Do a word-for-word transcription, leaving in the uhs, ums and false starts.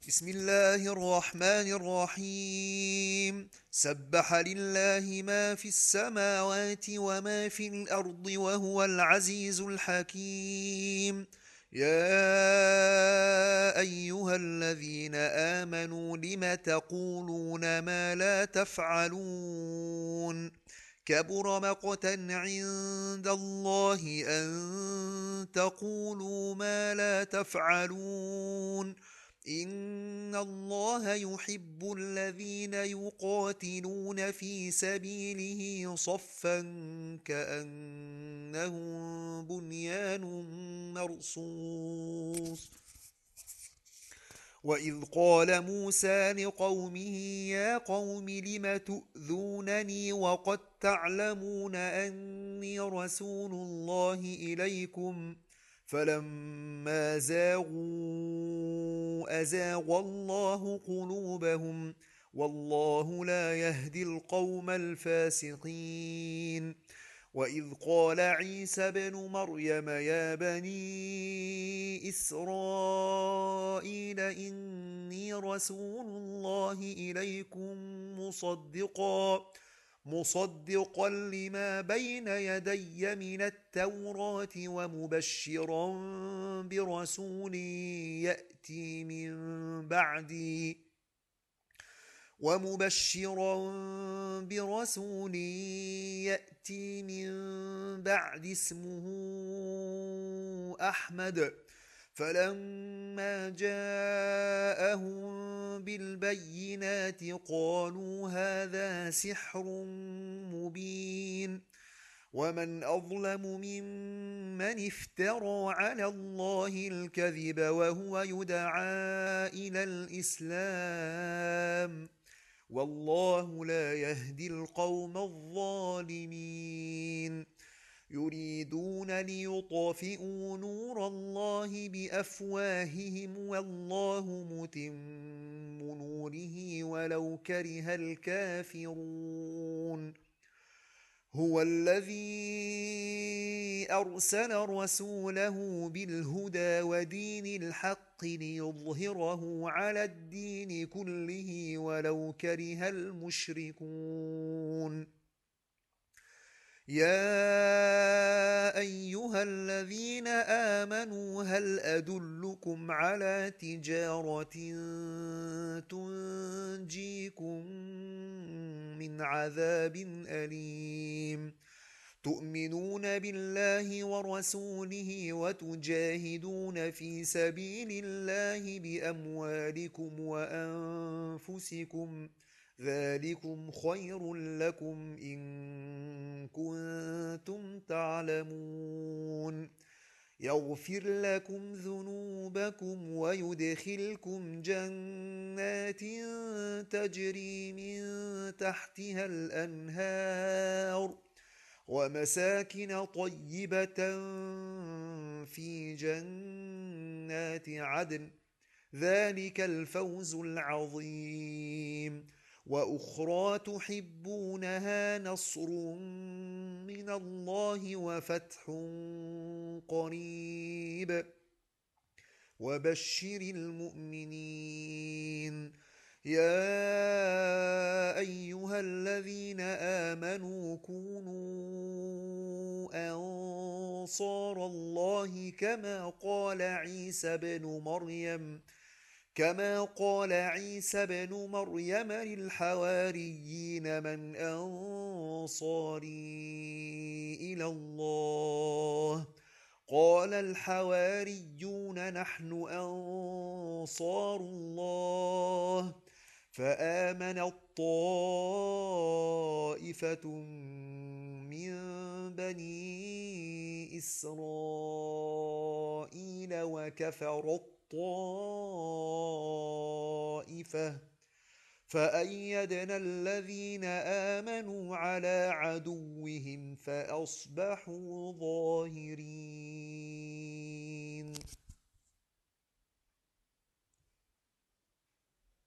بسم الله الرحمن الرحيم سبح لله ما في السماوات وما في الأرض وهو العزيز الحكيم يا أيها الذين آمنوا لم تقولون ما لا تفعلون كبر مقتا عند الله أن تقولوا ما لا تفعلون إن الله يحب الذين يقاتلون في سبيله صفا كأنهم بنيان مرصوص وإذ قال موسى لقومه يا قوم لم تؤذونني وقد تعلمون أني رسول الله إليكم فلما زاغوا أزاغ الله قلوبهم والله لا يهدي القوم الفاسقين وإذ قال عيسى بن مريم يا بني إسرائيل إني رسول الله إليكم مصدقا مصدقا لما بين يدي من التوراة ومبشرا برسول يأتي من بعدي ومبشرا برسول يأتي من بعد اسمه أحمد فلما جاءهم بالبينات قالوا هذا سحر مبين ومن أظلم ممن افترى على الله الكذب وهو يدعى إلى الإسلام والله لا يهدي القوم الظالمين يريدون ليطفئوا نور الله بأفواههم والله متم نوره ولو كره الكافرون هو الذي أرسل رسوله بالهدى ودين الحق ليظهره على الدين كله ولو كره المشركون يا أيها الذين آمنوا هل أدلكم على تجارة تنجيكم من عذاب أليم تؤمنون بالله ورسوله وتجاهدون في سبيل الله بأموالكم وأنفسكم ذلكم خير لكم إن كنتم تعلمون يغفر لكم ذنوبكم ويدخلكم جنات تجري من تحتها الأنهار ومساكن طيبة في جنات عدن ذلك الفوز العظيم وأخرى تحبونها نصر من الله وفتح قريب وبشر المؤمنين يا أيها الذين آمنوا كونوا أنصار الله كما قال عيسى بن مريم كما قال عيسى بن مريم للحواريين من أنصاري إلى الله قال الحواريون نحن أنصار الله فآمنت طائفة من بني إسرائيل وكفرت طائفة فأيدنا الذين آمنوا على عدوهم فأصبحوا ظاهرين